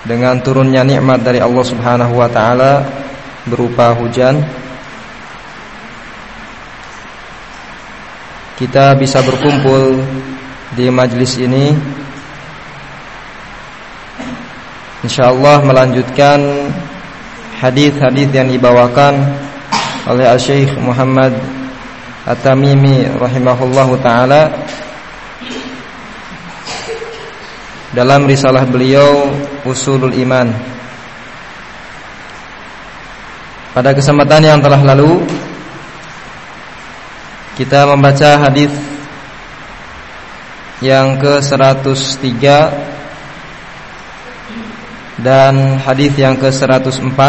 dengan turunnya nikmat dari Allah Subhanahu wa taala berupa hujan, kita bisa berkumpul di majlis ini, insyaallah melanjutkan hadis-hadis yang dibawakan oleh Al-Syekh Muhammad At-Tamimi rahimahullahu taala dalam risalah beliau Ushulul Iman. Pada kesempatan yang telah lalu kita membaca hadis yang ke-103 dan hadis yang ke-104.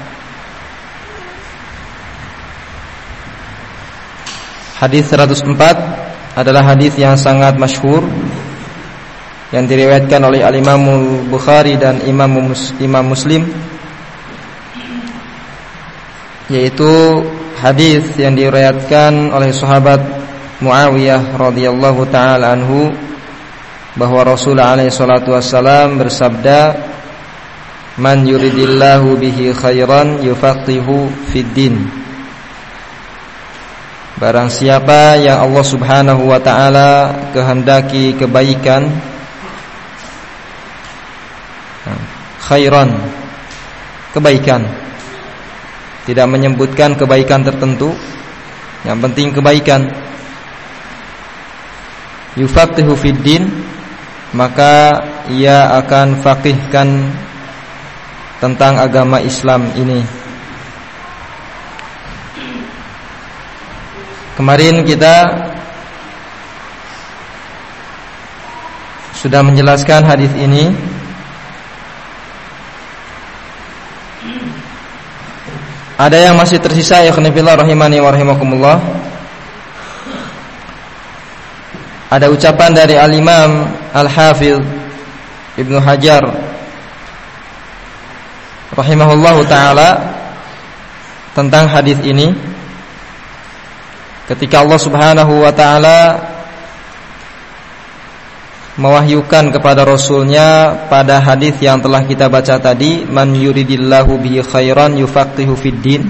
Hadis 104 adalah hadis yang sangat masyhur yang diriwayatkan oleh Al-Imam Bukhari dan Imam Muslim, yaitu hadis yang diriwayatkan oleh sahabat Muawiyah radhiyallahu taala anhu bahwa Rasulullah alaihi salatu wassalam bersabda, "Man yuridillahu bihi khairan yufaqihu fid din." Barang siapa yang Allah Subhanahu wa taala kehendaki kebaikan, khairan, kebaikan, tidak menyebutkan kebaikan tertentu, yang penting kebaikan, yufaqihu fid din, maka ia akan faqihkan tentang agama Islam ini. Kemarin kita sudah menjelaskan hadis ini. Ada yang masih tersisa, ya khonifillah rahimani wa rahimakumullah. Ada ucapan dari Al-Imam Al-Hafidh Ibnu Hajar rahimahullahu ta'ala tentang hadis ini, ketika Allah Subhanahu wa ta'ala mewahyukan kepada Rasulnya pada hadis yang telah kita baca tadi, man yuridillahu bihi khairan yufaqihu fid din.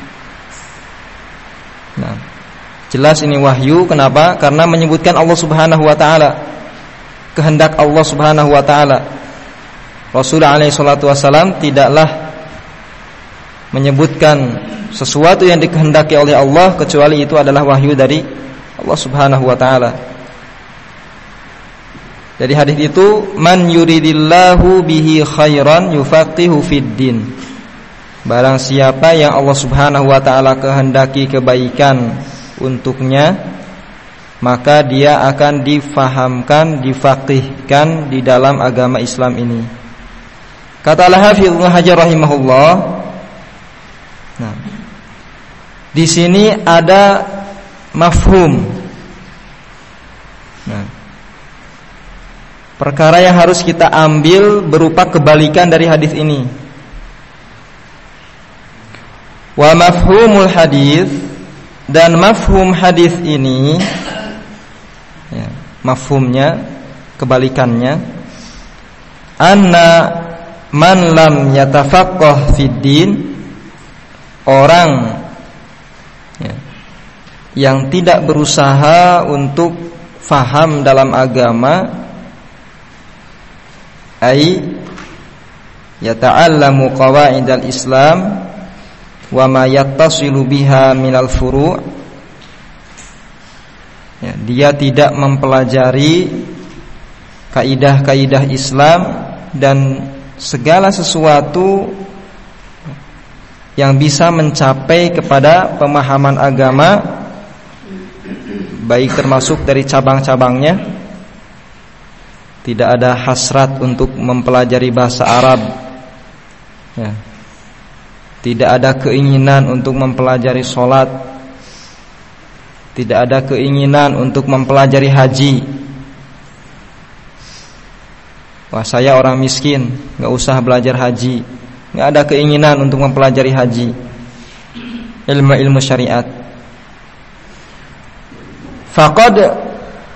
Nah, jelas ini wahyu. Kenapa? Karena menyebutkan Allah Subhanahu wa ta'ala, kehendak Allah Subhanahu wa ta'ala. Rasulullah alaihi salatu wassalam tidaklah menyebutkan sesuatu yang dikehendaki oleh Allah kecuali itu adalah wahyu dari Allah Subhanahu wa ta'ala. Dari hadis itu, man yuridillahu bihi khairan yufaqihu fid din. Barang siapa yang Allah Subhanahu wa ta'ala kehendaki kebaikan untuknya, maka dia akan difahamkan, difaqihkan di dalam agama Islam ini. Kata Al-Hafidz Ibnu Hajar rahimahullah, nah, di sini ada mafhum. Nah, perkara yang harus kita ambil berupa kebalikan dari hadis ini. Wa mafhumul hadis, dan mafhum hadis ini, ya, mafhumnya, kebalikannya, anna man lam yatafaqqah fid din, orang, ya, yang tidak berusaha untuk faham dalam agama, ay yata'allamu qawaidal Islam wa ma yattasilu biha minal furu', ya, dia tidak mempelajari kaidah-kaidah Islam dan segala sesuatu yang bisa mencapai kepada pemahaman agama, baik termasuk dari cabang-cabangnya. Tidak ada hasrat untuk mempelajari bahasa Arab, ya. Tidak ada keinginan untuk mempelajari sholat. Tidak ada keinginan untuk mempelajari haji. Wah, saya orang miskin, gak usah belajar haji. Gak ada keinginan untuk mempelajari haji, ilmu syariat. Faqad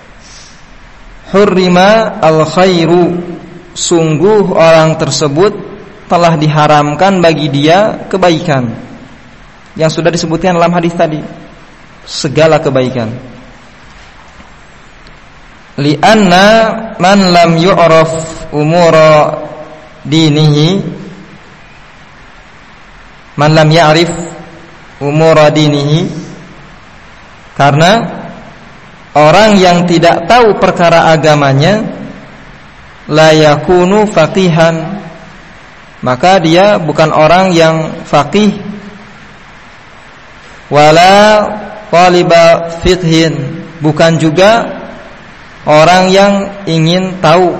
hurrima al-khairu, sungguh orang tersebut telah diharamkan bagi dia kebaikan yang sudah disebutkan dalam hadis tadi, segala kebaikan. Li'anna man lam yu'raf umura dinihi, man lam ya'rif umura dinihi, karena orang yang tidak tahu perkara agamanya, la yakunu faqihan, maka dia bukan orang yang faqih, wala taliba fiqhin, bukan juga orang yang ingin tahu,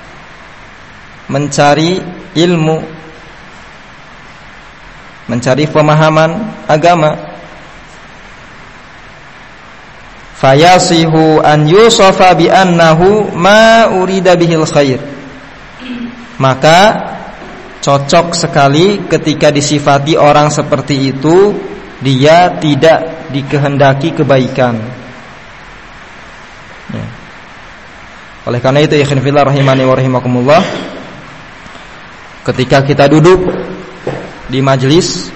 mencari ilmu, mencari pemahaman agama. Fayasihu an yusafa bi annahu ma urida bihil khair, maka cocok sekali ketika disifati orang seperti itu, dia tidak dikehendaki kebaikan. Oleh karena itu, ikhwan fillah rahimani wa rahimakumullah, ketika kita duduk di majelis,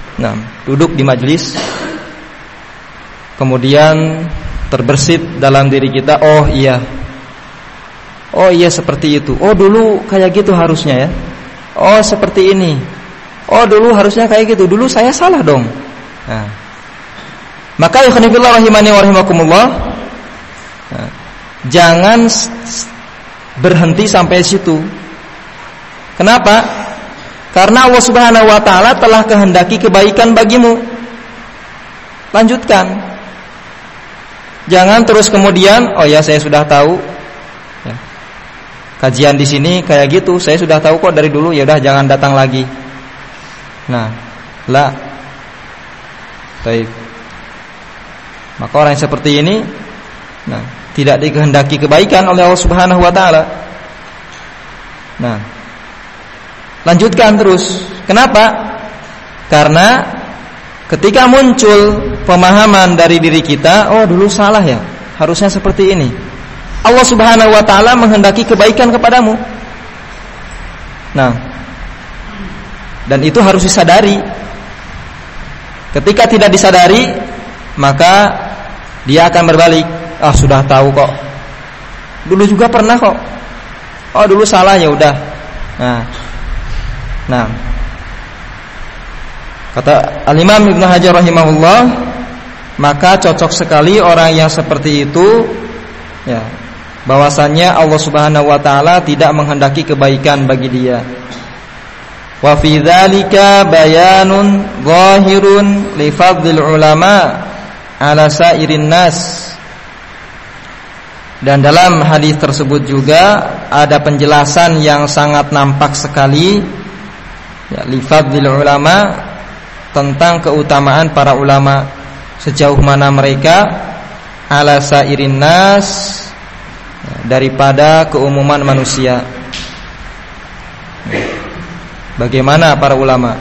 kemudian terbersit dalam diri kita, oh iya seperti itu, oh dulu kayak gitu harusnya ya, oh seperti ini, oh dulu harusnya kayak gitu, dulu saya salah dong. Nah, maka ikhwan fillah rahimani wa rahimakumullah, jangan berhenti sampai situ. Kenapa? Karena Allah Subhanahu wa taala telah kehendaki kebaikan bagimu. Lanjutkan. Jangan terus kemudian, oh ya saya sudah tahu ya, kajian di sini kayak gitu, saya sudah tahu kok dari dulu, ya udah jangan datang lagi. Nah, baik. Maka orang yang seperti ini, tidak dikehendaki kebaikan oleh Allah Subhanahu wa taala. Nah, lanjutkan terus. Kenapa? Karena ketika muncul pemahaman dari diri kita, oh dulu salah ya, harusnya seperti ini, Allah Subhanahu wa taala menghendaki kebaikan kepadamu. Nah, dan itu harus disadari. Ketika tidak disadari, maka dia akan berbalik. Ah, sudah tahu kok, dulu juga pernah kok, oh dulu salah, ya udah. Nah, kata Al-Imam Ibnu Hajar rahimahullah, maka cocok sekali orang yang seperti itu ya, bahwasannya Allah Subhanahu wa taala tidak menghendaki kebaikan bagi dia. Wa fi dzalika bayanun zahirun li fadlil ulama ala sairin nas. Dan dalam hadis tersebut juga ada penjelasan yang sangat nampak sekali ya, li fadlil ulama, tentang keutamaan para ulama, sejauh mana mereka ala sairin nas, daripada keumuman manusia. Bagaimana para ulama?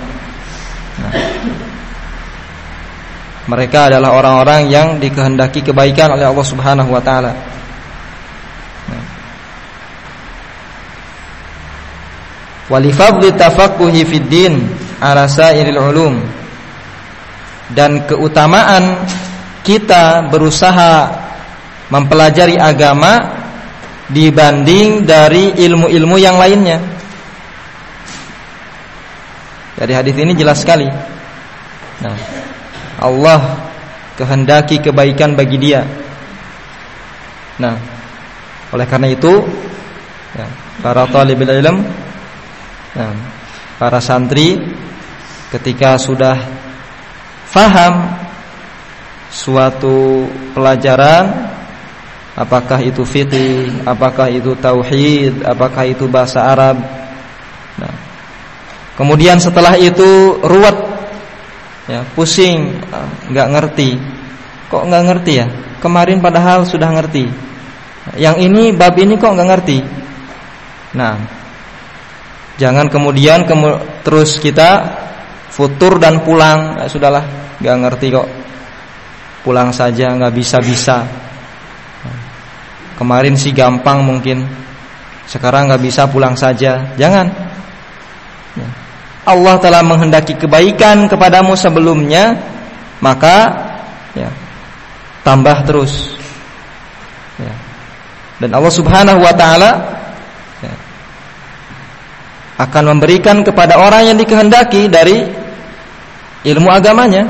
Mereka adalah orang-orang yang dikehendaki kebaikan oleh Allah Subhanahu wa taala. Wa li fadli tafaqquhi fid din ala sairil ulum, dan keutamaan kita berusaha mempelajari agama dibanding dari ilmu-ilmu yang lainnya. Dari hadis ini jelas sekali. Nah, Allah kehendaki kebaikan bagi dia. Nah, oleh karena itu ya, para talibul ilm, para santri, ketika sudah faham suatu pelajaran, apakah itu fiqih, apakah itu tauhid, apakah itu bahasa Arab, nah, kemudian setelah itu ruwet ya, pusing, nggak ngerti. Kok nggak ngerti ya? Kemarin padahal sudah ngerti. Yang ini, bab ini kok nggak ngerti. Nah, jangan kemudian terus kita futur dan pulang. Nah, sudahlah, nggak ngerti kok, pulang saja, nggak bisa. Kemarin sih gampang mungkin, sekarang nggak bisa, pulang saja. Jangan. Allah telah menghendaki kebaikan kepadamu sebelumnya, maka ya, tambah terus. Ya. Dan Allah Subhanahu wa taala ya, akan memberikan kepada orang yang dikehendaki dari ilmu agamanya.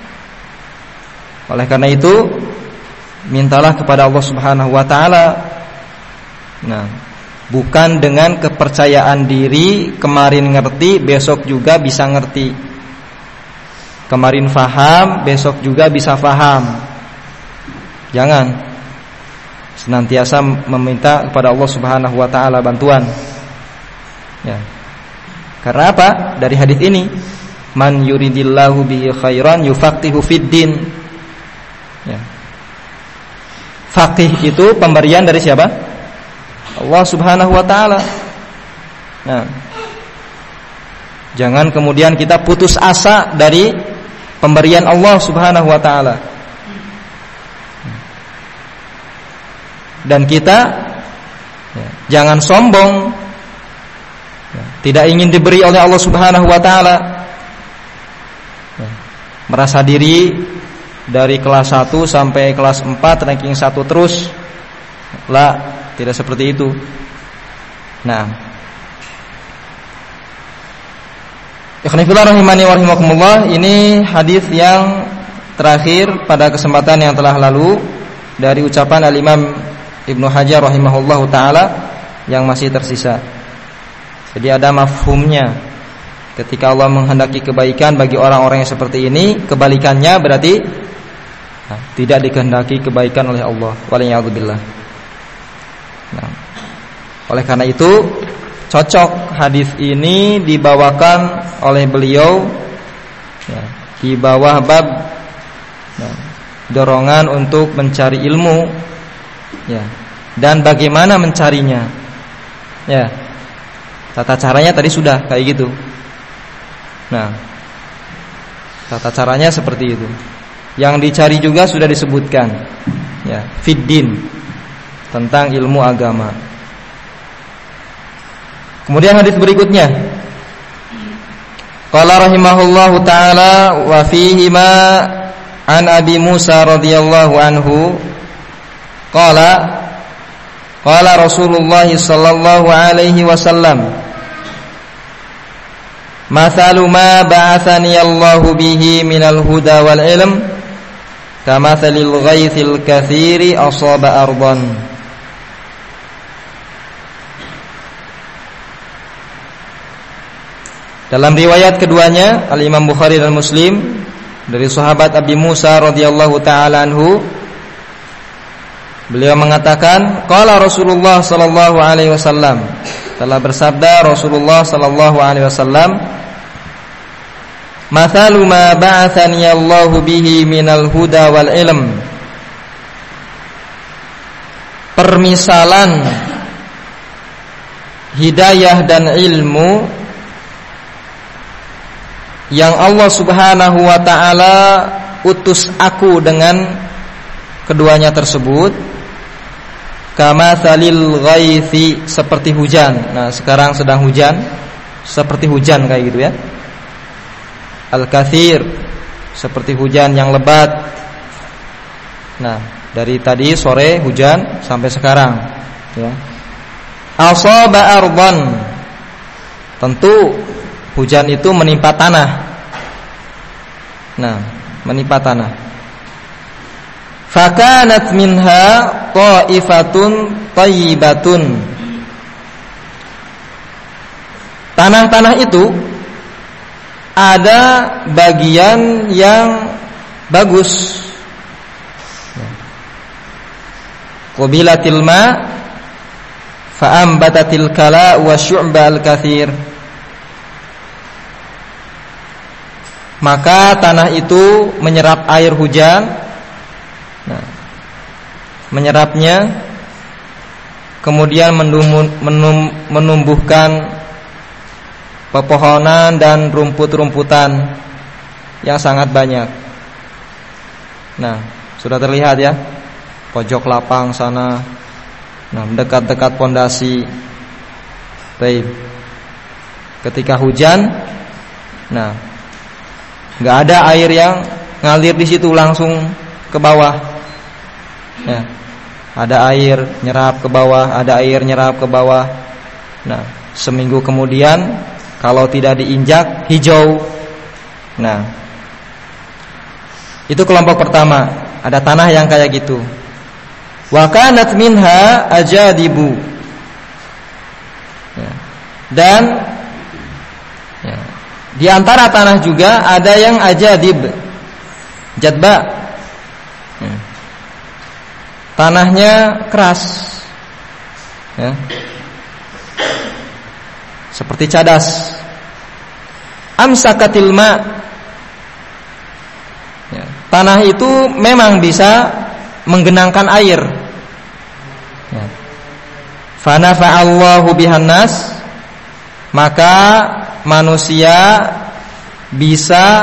Oleh karena itu, mintalah kepada Allah Subhanahu wa taala. Nah, bukan dengan kepercayaan diri, kemarin ngerti, besok juga bisa ngerti. Kemarin faham, besok juga bisa faham. Jangan. Senantiasa meminta kepada Allah Subhanahu wa taala bantuan. Ya. Karena apa? Dari hadis ini, man yuridillahu bihi khairan yufaqihu fiddin. Ya. Faqih itu pemberian dari siapa? Allah Subhanahu wa taala. Nah, jangan kemudian kita putus asa dari pemberian Allah Subhanahu wa taala. Dan kita ya, jangan sombong. Ya, tidak ingin diberi oleh Allah Subhanahu wa taala. Ya, merasa diri dari kelas 1 sampai kelas 4 ranking 1 terus. Lah, tidak seperti itu. Nah, ikhwanifillah rahimani wa rahimakumullah, ini hadis yang terakhir pada kesempatan yang telah lalu dari ucapan Al-Imam Ibnu Hajar rahimahullahu taala yang masih tersisa. Jadi ada mafhumnya. Ketika Allah menghendaki kebaikan bagi orang-orang yang seperti ini, kebalikannya berarti tidak dikehendaki kebaikan oleh Allah. Waliyadzubillah. Nah, oleh karena itu cocok hadis ini dibawakan oleh beliau ya, di bawah bab ya, dorongan untuk mencari ilmu ya, dan bagaimana mencarinya ya. Tata caranya tadi sudah kayak gitu. Nah, tata caranya seperti itu. Yang dicari juga sudah disebutkan ya, fiddin, tentang ilmu agama. Kemudian hadis berikutnya, qala rahimahullahu taala wa fihi ma an Abi Musa radhiyallahu anhu qala qala Rasulullah sallallahu alaihi wasallam mathalu ma ba'athani Allahu bihi minal huda wal ilm kamathalil ghaithil katsiri asaba ardan. Dalam riwayat keduanya Al-Imam Bukhari dan Muslim dari sahabat Abi Musa radhiyallahu taala anhu, beliau mengatakan qala Rasulullah sallallahu alaihi wasallam, telah bersabda Rasulullah sallallahu alaihi wasallam, mathalu ma ba'athani Allahu bihi minal huda wal ilm, permisalan hidayah dan ilmu yang Allah Subhanahu wa taala utus aku dengan keduanya tersebut, kamatsalil ghaithi, seperti hujan. Nah, sekarang sedang hujan, seperti hujan kayak gitu ya. Al-katsir, seperti hujan yang lebat. Nah, dari tadi sore hujan sampai sekarang ya. Asaba ardan, tentu hujan itu menimpa tanah. Nah, menimpa tanah. Fakanat minha ta'ifatun thayyibatun. Tanah-tanah itu ada bagian yang bagus. Qabilatil ma fa'ambatatil kala wa syu'bal katsir. Maka tanah itu menyerap air hujan. Nah, menyerapnya, kemudian menumbuhkan pepohonan dan rumput-rumputan yang sangat banyak. Nah, sudah terlihat ya, pojok lapang sana. Nah, dekat-dekat pondasi. Baik. Ketika hujan, Nah, nggak ada air yang ngalir di situ langsung ke bawah. Ya. Ada air nyerap ke bawah, ada air nyerap ke bawah. Nah, seminggu kemudian kalau tidak diinjak hijau. Nah, itu kelompok pertama. Ada tanah yang kayak gitu. Wa kanat minha ajadibu. Ya. Dan ya, di antara tanah juga ada yang ajadib, jadba. Ya. Tanahnya keras, ya. Seperti cadas. Amsakatil ma. Ya. Tanah itu memang bisa menggenangkan air. Ya. Fanafa'allahu bihannas, maka manusia bisa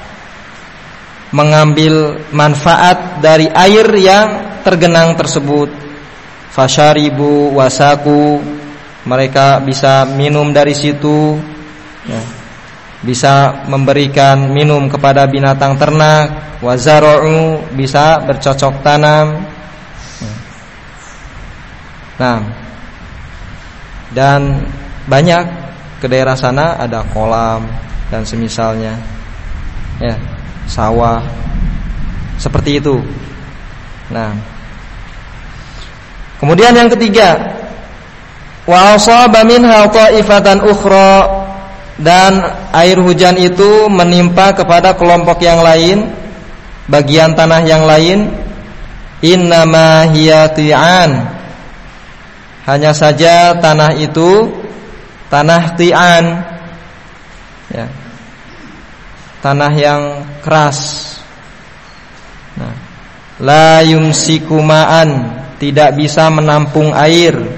mengambil manfaat dari air yang tergenang tersebut. Fasyaribu wasaku, mereka bisa minum dari situ, ya. Bisa memberikan minum kepada binatang ternak. Wazara'u, bisa bercocok tanam. Nah, dan banyak ke daerah sana ada kolam dan semisalnya, ya, sawah seperti itu. Nah, kemudian yang ketiga, wa asaba minha ta'ifatan ukhra, dan air hujan itu menimpa kepada kelompok yang lain, bagian tanah yang lain. Innama hiya ti'an, hanya saja tanah itu tanah ti'an, ya, tanah yang keras. Nah, la yumsiku ma'an, tidak bisa menampung air.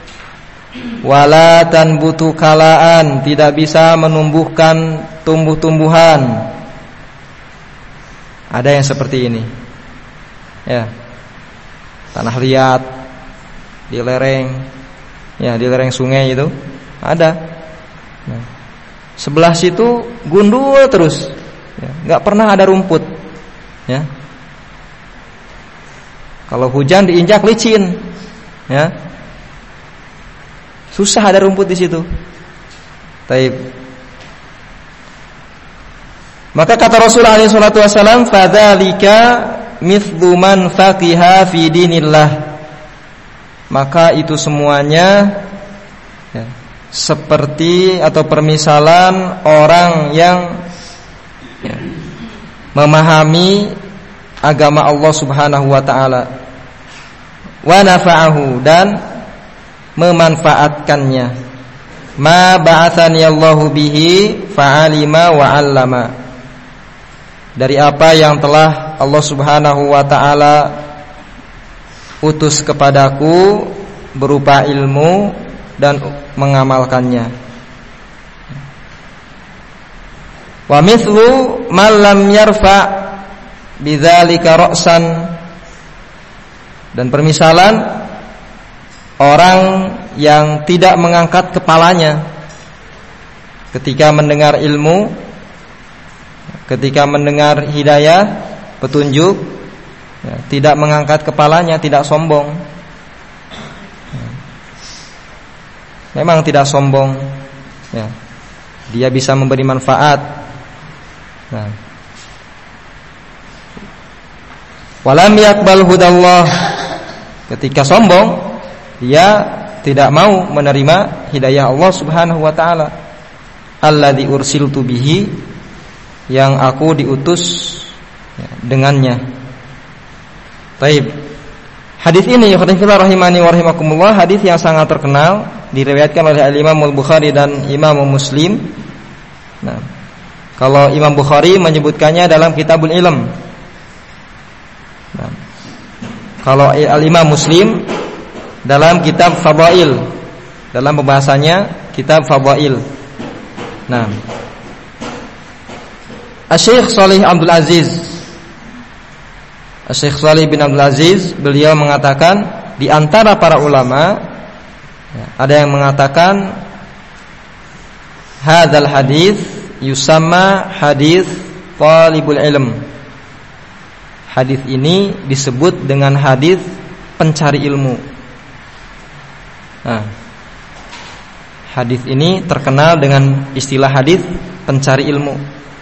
Wala tanbutu kalaan, tidak bisa menumbuhkan tumbuh-tumbuhan. Ada yang seperti ini, ya, tanah liat di lereng, ya, di lereng sungai itu ada. Nah, sebelah situ gundul terus, ya, nggak pernah ada rumput, ya. Kalau hujan diinjak licin, ya, susah ada rumput di situ. Taib. Maka kata Rasulullah SAW, fadzalika mithlu man faqiha fi dinillah. Maka itu semuanya, ya, seperti atau permisalan orang yang, ya, memahami agama Allah Subhanahu wa taala, wa nafa'ahu, dan memanfaatkannya. Ma ba'atsani Allahu bihi fa'alima wa 'allama, dari apa yang telah Allah Subhanahu wa taala utus kepadaku berupa ilmu dan mengamalkannya. Wa mithlu man lam yarfa' bidzalika ra'san, dan permisalan orang yang tidak mengangkat kepalanya ketika mendengar ilmu, ketika mendengar hidayah, petunjuk, ya, tidak mengangkat kepalanya, tidak sombong. Memang tidak sombong, ya. Dia bisa memberi manfaat. Nah, walam yaqbal hudallah, ketika sombong, dia tidak mau menerima hidayah Allah Subhanahu wa taala. Alladzi ursiltu bihi, yang aku diutus, ya, dengannya. Baik. Hadis ini, khonifillah rahimani wa rahimakumullah, hadis yang sangat terkenal, diriwayatkan oleh Imam Al-Bukhari dan Imam Muslim. Nah, kalau Imam Bukhari menyebutkannya dalam Kitabul Ilm. Nah, kalau Al-Imam Muslim dalam kitab Fadail, dalam pembahasannya kitab Fadail. Nah, Syekh Shalih Abdul Aziz, Syekh Shalih bin Abdul Aziz, beliau mengatakan, di antara para ulama, ya, ada yang mengatakan hadzal hadis yusamma hadis talibul ilm. Hadis ini disebut dengan hadis pencari ilmu. Nah, hadis ini terkenal dengan istilah hadis pencari ilmu.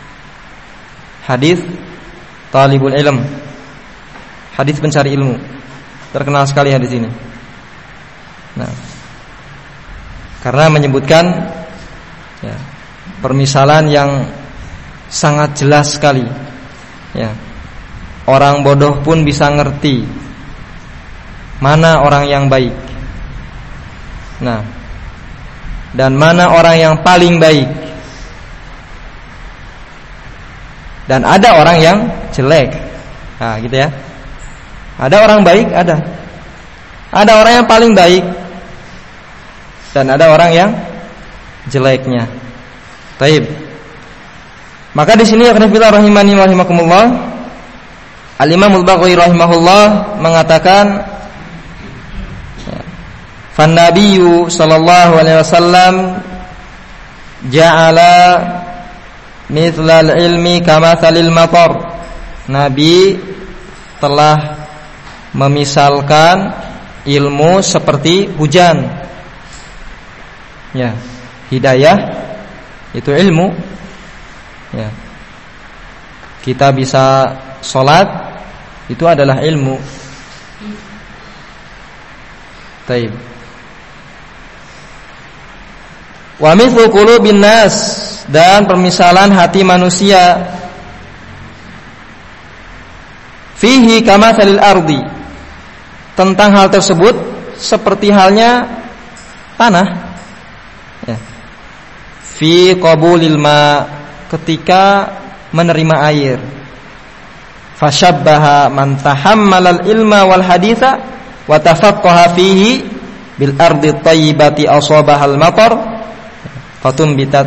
Hadis talibul ilm. Hadis pencari ilmu. Terkenal sekali hadis ini. Nah, karena menyebutkan ya, permisalan yang sangat jelas sekali. Ya. Orang bodoh pun bisa ngerti mana orang yang baik. Nah, dan mana orang yang paling baik. Dan ada orang yang jelek. Nah, gitu ya. Ada orang baik, ada. Ada orang yang paling baik. Dan ada orang yang jeleknya. Taib. Maka di sini akhirnya rahimani wa rahimakumullah, Al-Imam Al-Baghawi rahimahullah mengatakan, "Fan Nabiyyu sallallahu alaihi wasallam ja'ala mithlal ilmi kamathalil matar." Nabi telah memisalkan ilmu seperti hujan. Ya, hidayah itu ilmu. Ya. Kita bisa sholat, itu adalah ilmu. Taib. Wa mithlu qulubin nas, dan permisalan hati manusia. Fihi kamathalil ardi, tentang hal tersebut seperti halnya tanah. Ya. Fi qabulil ma, ketika menerima air. Fashabbaha man tahammalal ilma wal haditha wa tafaqqaha fihi bil ardi thayyibati asabahal matar fatumbitat.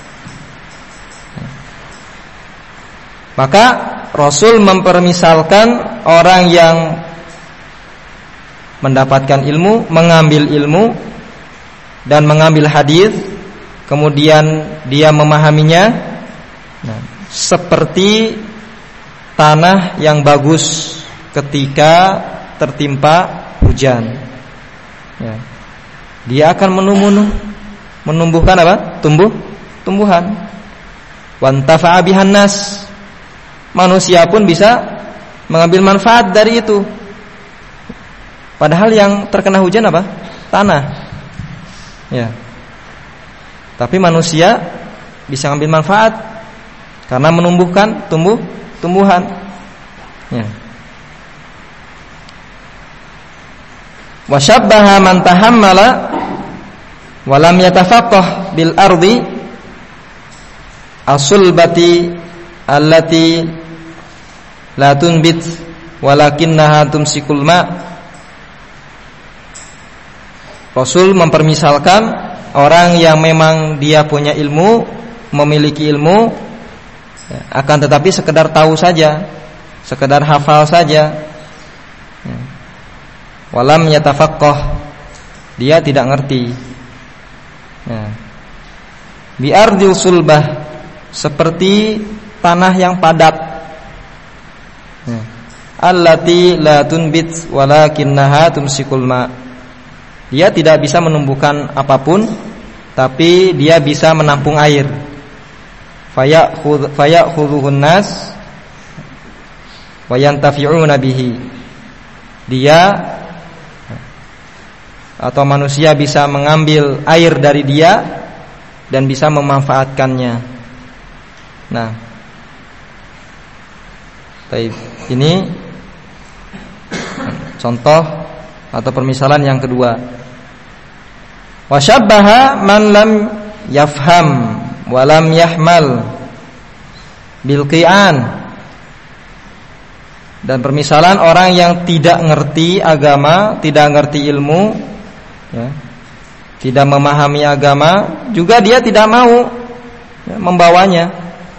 Maka Rasul mempermisalkan orang yang mendapatkan ilmu, mengambil ilmu dan mengambil hadis, kemudian dia memahaminya, nah, seperti tanah yang bagus ketika tertimpa hujan. Ya. Dia akan menumbuhkan apa? Tumbuhan. Wantafa'a bihan nas. Manusia pun bisa mengambil manfaat dari itu. Padahal yang terkena hujan apa? Tanah. Ya. Tapi manusia bisa mengambil manfaat karena menumbuhkan tumbuhan. Ya. Wa syabbaha man tahammala wa lam yatafaqqah bil ardi asulbati allati la tunbit walakinnaha tumsikul ma. Rasul mempermisalkan orang yang memang dia punya ilmu, memiliki ilmu, akan tetapi sekedar tahu saja, sekedar hafal saja. Walam yatafaqqah, dia tidak ngerti. Bi ardil sulbah, seperti tanah yang padat. Allati la tunbit walakinnaha tumsikul ma. Dia tidak bisa menumbuhkan apapun, tapi dia bisa menampung air. Fayakhudhuhun nas wa yantafi'una bihi. Dia atau manusia bisa mengambil air dari dia dan bisa memanfaatkannya. Nah, ini contoh atau permisalan yang kedua. Wa syabbaha man lam yafham wa lam yahmal bil qi'an, dan permisalan orang yang tidak ngerti agama, tidak ngerti ilmu, ya, tidak memahami agama, juga dia tidak mau membawanya.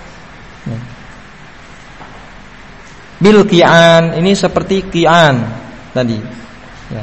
Bil qi'an, ini seperti qi'an tadi, ya.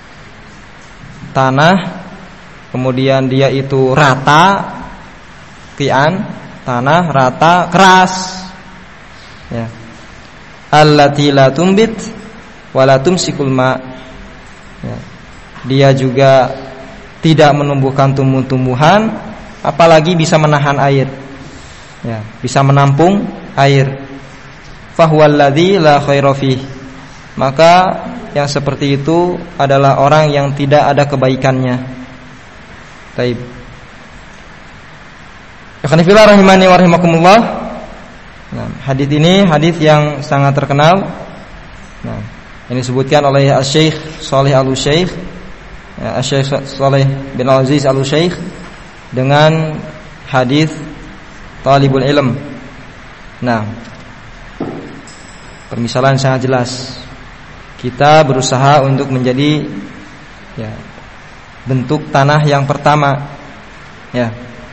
Tanah, kemudian dia itu rata, qi'an, tanah rata, keras. Ya. Allati la tumbit wa la tumsikul ma. Ya. Dia juga tidak menumbuhkan tumbuh-tumbuhan, apalagi bisa menahan air. Ya, bisa menampung air. Fahuwallazi la khaira fih. Maka yang seperti itu adalah orang yang tidak ada kebaikannya. Taib. Ikhwan fillah rahimani wa rahimakumullah. Nah, hadis ini hadis yang sangat terkenal. Nah, ini disebutkan oleh Asy-Syaikh Shalih Al-Utsyaikh, ya, Asy-Syaikh Shalih bin Al-Aziz Al-Utsyaikh dengan hadis talibul ilm. Nah, permisalan sangat jelas. Kita berusaha untuk menjadi ya, bentuk tanah yang pertama. Ya.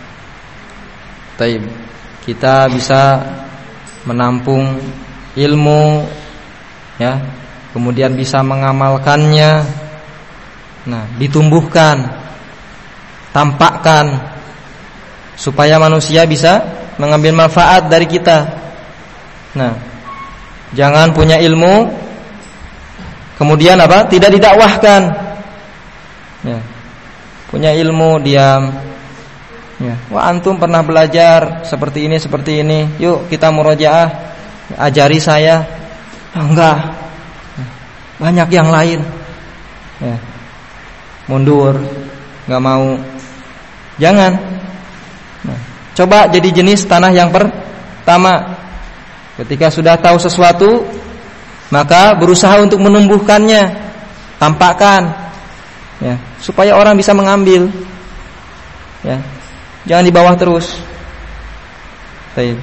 Taib. Kita bisa menampung ilmu, ya, kemudian bisa mengamalkannya. Nah, ditumbuhkan, tampakkan supaya manusia bisa mengambil manfaat dari kita. Nah, jangan punya ilmu kemudian apa? Tidak didakwahkan. Ya. Punya ilmu diam. Ya. Wah, antum pernah belajar seperti ini. Yuk kita murojaah. Ajari saya. Enggak. Banyak yang lain. Ya. Mundur, enggak mau. Jangan. Nah, coba jadi jenis tanah yang pertama. Ketika sudah tahu sesuatu, maka berusaha untuk menumbuhkannya, tampakkan, ya, supaya orang bisa mengambil. Ya, jangan di bawah terus. Taib.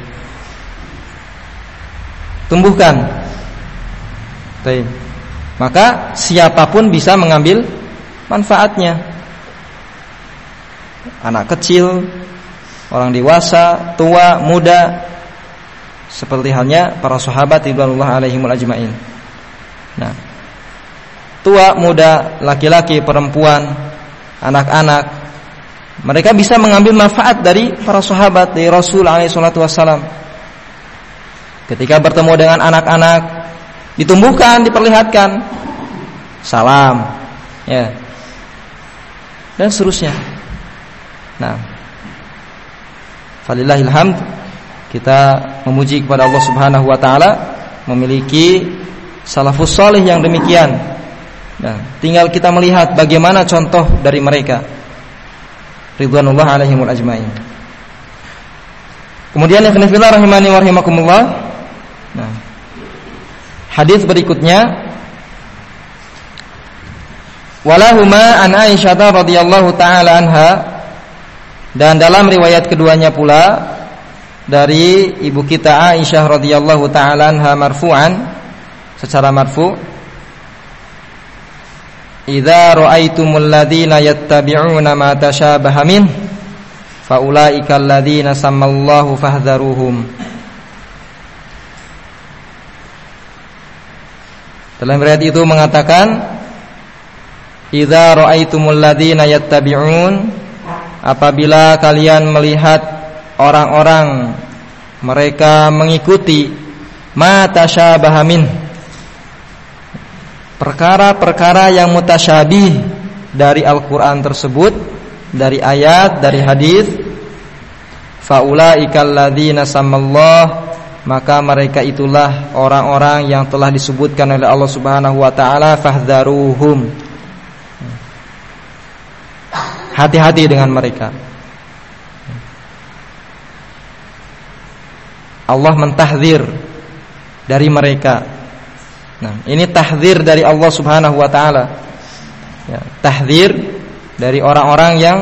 Tumbuhkan. Taib. Maka siapapun bisa mengambil manfaatnya. Anak kecil, orang dewasa, tua, muda, seperti halnya para sahabat ridwanullah alaihimul ajmain. Nah, tua, muda, laki-laki, perempuan, anak-anak, mereka bisa mengambil manfaat dari para sahabat, dari Rasul alaihi salatu wassalam. Ketika bertemu dengan anak-anak, ditumbuhkan, diperlihatkan salam, ya, dan seterusnya. Nah, falillahil hamd, kita memuji kepada Allah Subhanahu wa taala memiliki salafus salih yang demikian. Nah, tinggal kita melihat bagaimana contoh dari mereka ridwanullah alaihimul ajmain. Kemudian ikhwan fillah rahimani wa rahimakumullah. Nah, hadis berikutnya, walahuma an Aisyah radhiyallahu taala anha, dan dalam riwayat keduanya pula dari ibu kita Aisyah radhiyallahu taala anha marfu'an, secara marfu', idza ra'aitumul ladzina yattabi'una ma tashabaha min faulaika alladzina sammallahu fahdharuhum. Dalam riwayat itu mengatakan, idza ra'aitumul ladzina yattabi'un, apabila kalian melihat orang-orang mereka mengikuti ma tasyabaha min, perkara-perkara yang mutasyabih dari Al-Qur'an tersebut, dari ayat, dari hadis, faulaikal ladzina sammallah, maka mereka itulah orang-orang yang telah disebutkan oleh Allah Subhanahu wa taala, fahdharuhum, hati-hati dengan mereka. Allah mentahdzir dari mereka. Nah, ini tahdzir dari Allah Subhanahu wa taala. Ya, tahdzir dari orang-orang yang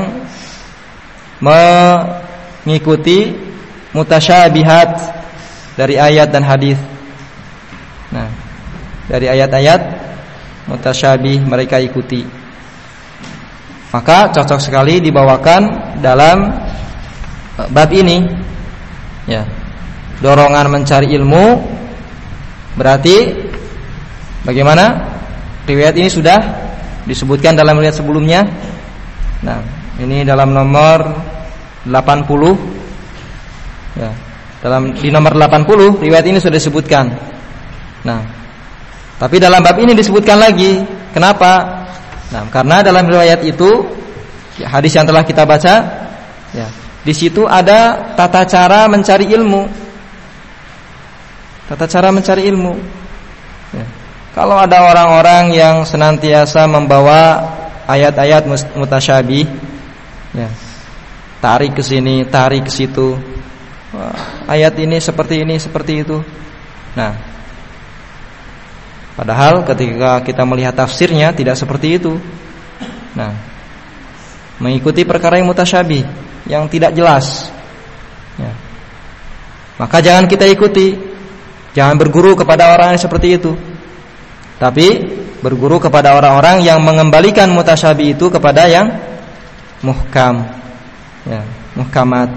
mengikuti mutasyabihat dari ayat dan hadis. Nah, dari ayat-ayat mutasyabih mereka ikuti. Maka cocok sekali dibawakan dalam bab ini. Ya. Dorongan mencari ilmu, berarti bagaimana? Riwayat ini sudah disebutkan dalam riwayat sebelumnya. Nah, ini dalam nomor 80 Ya. Di nomor 80 riwayat ini sudah disebutkan. Nah, tapi dalam bab ini disebutkan lagi. Kenapa? Nah, karena dalam riwayat itu ya, hadis yang telah kita baca, ya, di situ ada tata cara mencari ilmu. Tata cara mencari ilmu. Ya. Kalau ada orang-orang yang senantiasa membawa ayat-ayat mutasyabih, ya, tarik ke sini, tarik ke situ. Ayat ini, seperti itu. Nah, padahal ketika kita melihat tafsirnya tidak seperti itu. Nah, mengikuti perkara yang mutasyabih, yang tidak jelas, ya, maka jangan kita ikuti. Jangan berguru kepada orang yang seperti itu, tapi berguru kepada orang-orang yang mengembalikan mutasyabih itu kepada yang muhkam, ya, muhkamat.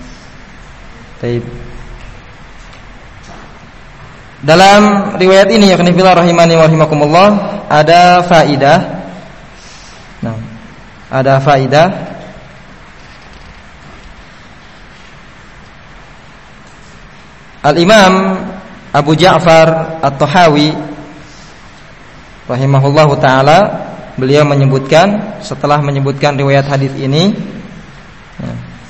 Dalam riwayat ini ya kanifillah rahimani wa rahimakumullah ada faidah. Nah, ada faidah. Al-Imam Abu Ja'far At-Tahawi rahimahullahu taala, beliau menyebutkan setelah menyebutkan riwayat hadis ini, ya,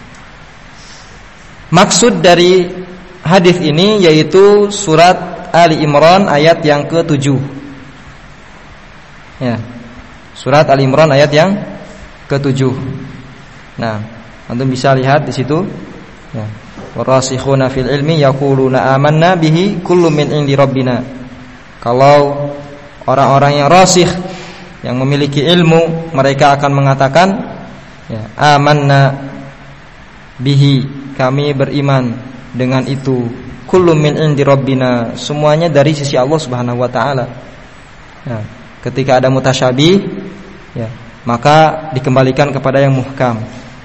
maksud dari hadis ini yaitu surat Ali Imran ayat yang ke-7. Ya. Surat Ali Imran ayat yang ke-7. Nah, antum bisa lihat di situ, ya. Warasikhuna fil ilmi yaquluna amanna bihi kullun min indi rabbina. Kalau orang-orang yang rasikh, yang memiliki ilmu, mereka akan mengatakan, ya, amanna bihi, kami beriman dengan itu, kullun min indi rabbina, semuanya dari sisi Allah Subhanahu wa taala. Ya, ketika ada mutasyabih, ya, maka dikembalikan kepada yang muhkam.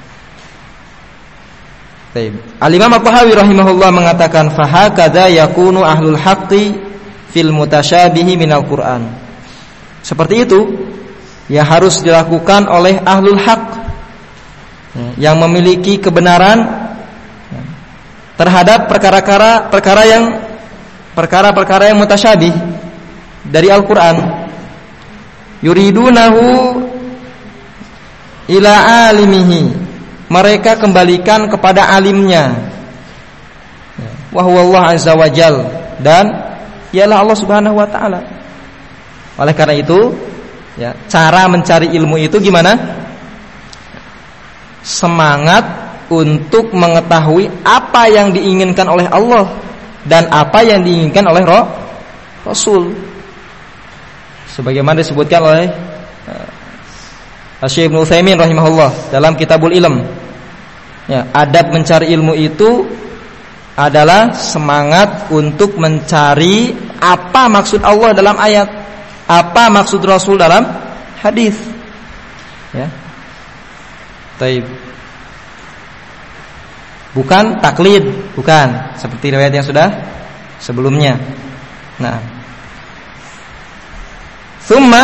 Baik. Al-Imam At-Tahawi rahimahullah mengatakan fahakadza yakunu ahlul haqqi fil mutasyabihi minal Qur'an. Seperti itu yang harus dilakukan oleh ahlul haq, ya, yang memiliki kebenaran, ya, terhadap perkara-perkara yang mutasyabih dari Al-Qur'an. Yuridunahu ila alimihi, mereka kembalikan kepada alimnya, wa huwa Allah azza wa jal, dan ialah Allah Subhanahu wa taala. Oleh karena itu, ya, cara mencari ilmu itu gimana? Semangat untuk mengetahui apa yang diinginkan oleh Allah dan apa yang diinginkan oleh Rasul. Sebagaimana disebutkan oleh Syekh Ibnu Utsaimin rahimahullah dalam Kitabul Ilm. Ya, adab mencari ilmu itu adalah semangat untuk mencari apa maksud Allah dalam ayat, apa maksud Rasul dalam hadis. Ya. Taib. Bukan taklid, bukan seperti riwayat yang sudah sebelumnya. Nah, summa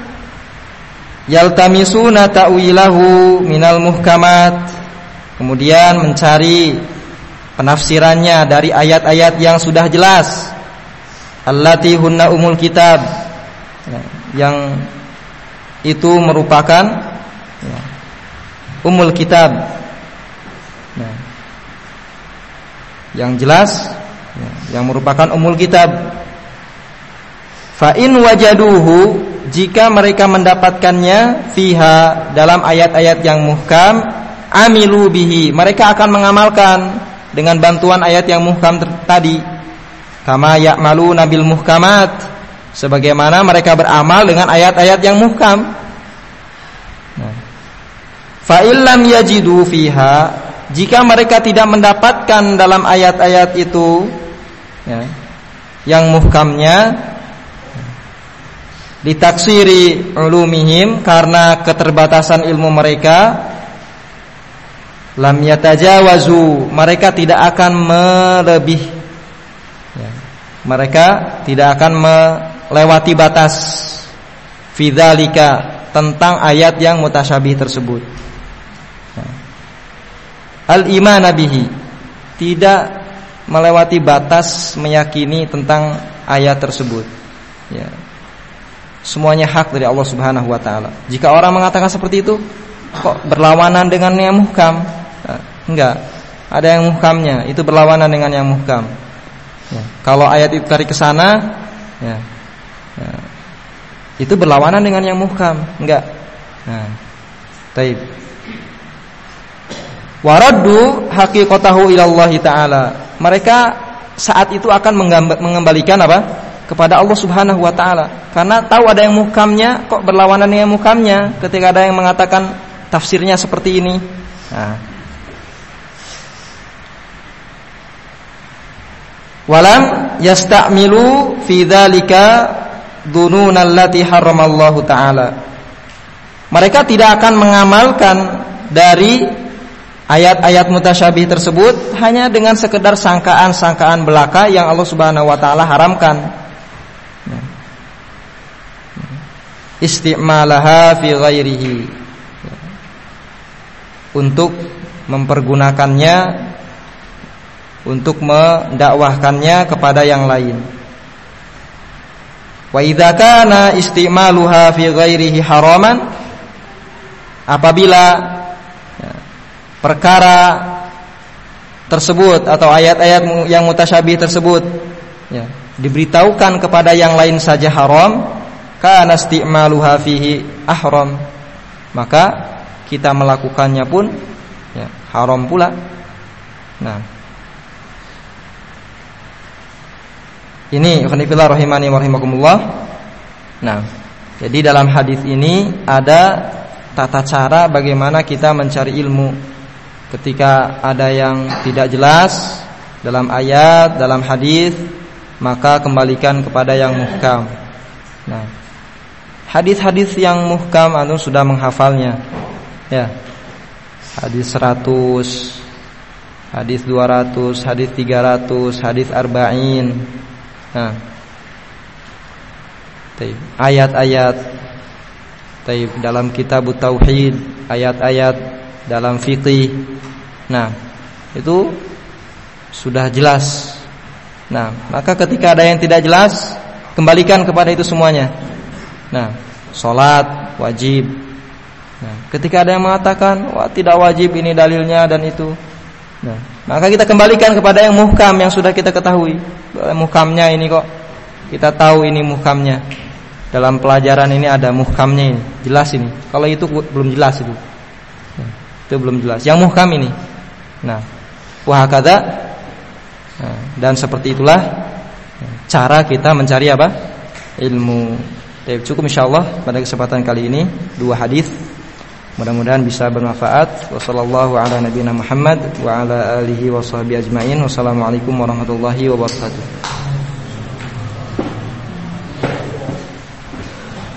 yaltamisuna ta'wilahu minal muhkamat, kemudian mencari penafsirannya dari ayat-ayat yang sudah jelas, allati hunna umul kitab, yang itu merupakan, ya, umul kitab, ya, yang jelas, ya, yang merupakan umul kitab. Fa in wajaduhu, jika mereka mendapatkannya, fiha, dalam ayat-ayat yang muhkam, amilu bihi, mereka akan mengamalkan dengan bantuan ayat yang muhkam tadi. Kama ya'maluna bil muhkamat, sebagaimana mereka beramal dengan ayat-ayat yang muhkam. Fa illam yajidu fiha, jika mereka tidak mendapatkan dalam ayat-ayat itu, ya, yang muhkamnya, ditaksiri ulumihim, karena keterbatasan ilmu mereka, lam yatajawazu, mereka tidak akan melebih, ya, mereka tidak akan melewati batas fidzalika, tentang ayat yang mutasyabih tersebut. Al-iman bihi, tidak melewati batas meyakini tentang ayat tersebut. Ya. Semuanya hak dari Allah Subhanahu wa taala. Jika orang mengatakan seperti itu, kok berlawanan dengan yang muhkam? Enggak. Ada yang muhkamnya, itu berlawanan dengan yang muhkam. Ya. Kalau ayat itu tarik ke sana, ya. Itu berlawanan dengan yang muhkam. Enggak. Nah. Taib. Waraddu haqiqatahu ila Allah taala. Mereka saat itu akan mengembalikan apa? Kepada Allah Subhanahu wa taala. Karena tahu ada yang muhkamnya, kok berlawanan dengan muhkamnya ketika ada yang mengatakan tafsirnya seperti ini. Nah. Walam yasta'milu fi dzalika dununal lati haramallahu taala. Mereka tidak akan mengamalkan dari ayat-ayat mutasyabih tersebut hanya dengan sekedar sangkaan-sangkaan belaka yang Allah Subhanahu wa taala haramkan. Istimalaha fi ghairihi, untuk mempergunakannya, untuk mendakwahkannya kepada yang lain. Wa idza kana istimaluha fi ghairihi haraman, apabila perkara tersebut atau ayat-ayat yang mutasyabih tersebut diberitahukan kepada yang lain saja haram, kana istimaluha fihi ahram, maka kita melakukannya pun haram pula. Nah, ini ikhwanifillah rahimani wa rahimakumullah. Nah, jadi dalam hadis ini ada tata cara bagaimana kita mencari ilmu ketika ada yang tidak jelas dalam ayat, dalam hadis, maka kembalikan kepada yang muhkam. Nah, hadis-hadis yang muhkam anu sudah menghafalnya. Ya. Hadis 100, hadis 200, hadis 300, hadis arba'in. Nah. Taib. Ayat-ayat taib dalam kitab tauhid, ayat-ayat dalam fiqih. Nah, itu sudah jelas. Nah, maka ketika ada yang tidak jelas, kembalikan kepada itu semuanya. Nah, sholat wajib. Nah, ketika ada yang mengatakan wah tidak wajib, ini dalilnya dan itu. Nah, maka kita kembalikan kepada yang muhkam yang sudah kita ketahui. Muhkamnya ini kok kita tahu ini muhkamnya. Dalam pelajaran ini ada muhkamnya ini, jelas ini. Kalau itu belum jelas itu. Nah, itu belum jelas. Yang muhkam ini. Nah, wa hakadha. Nah, dan seperti itulah cara kita mencari apa? Ilmu. Cukup insyaallah pada kesempatan kali ini 2 hadis. Mudah-mudahan bisa bermanfaat. Wassallallahu ala nabiyina Muhammad wa ala alihi washabihi ajmain. Wassalamualaikum warahmatullahi wabarakatuh.